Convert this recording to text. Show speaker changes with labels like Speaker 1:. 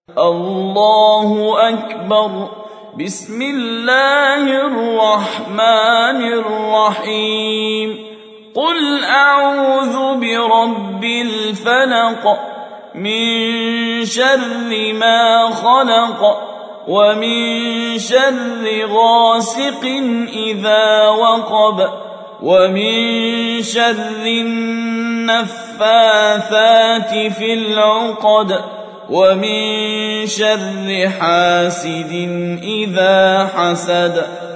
Speaker 1: الله أكبر. بسم الله الرحمن الرحيم. قل أعوذ برب الفلق من شر ما خلق ومن شر غاسق إذا وقب ومن شر النفاثات في العقد ومن شر حاسد إذا حسد.